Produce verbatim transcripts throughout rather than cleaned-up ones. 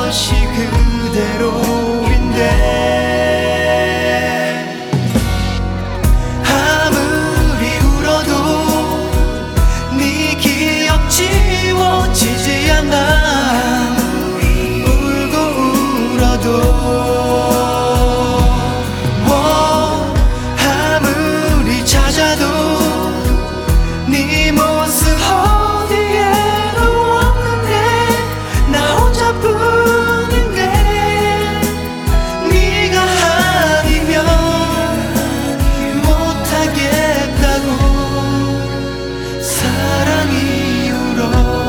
것이 그대로인데 아무리 울어도 네 기억 지워지지 않아. 울고 울어도 아무리 찾아도 네 모습 어디에도 없는데 나 혼자뿐인데 네가 아니면 못하겠다고 사랑이 울어.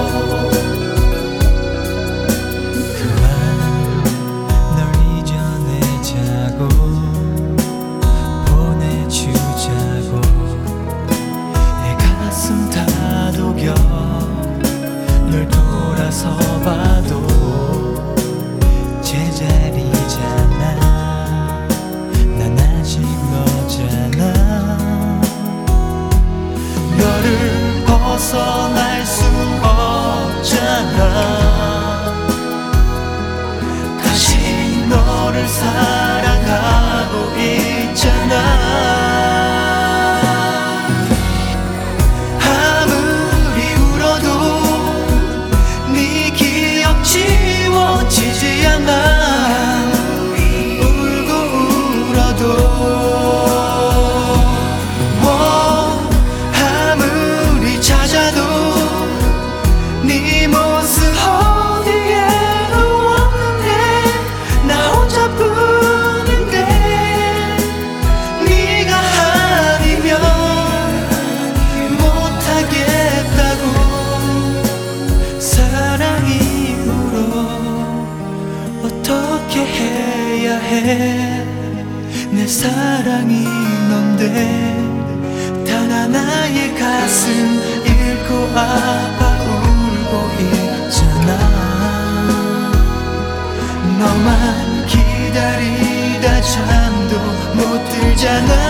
그만 널 잊어내자고 보내주자고 내 가슴 다독여 널 돌아서 봐도 제자리잖아. 난 아직 너잖아. 너를 벗어날 수 없잖아. 다시 너를 사랑하고 있잖아. 아무리 울어도 네 기억 지워지지 않아. 울고 울어도 아무리 찾아도 네 모습 어디에도 없는데 나 혼자뿐인데 네가 아니면 못하겠다고 사랑이 울어. 어떻게 해야 해 내 사랑이 넌데 단 하나의 가슴 잃고 아파 울고 있잖아. 너만 기다리다 잠도 못 들잖아.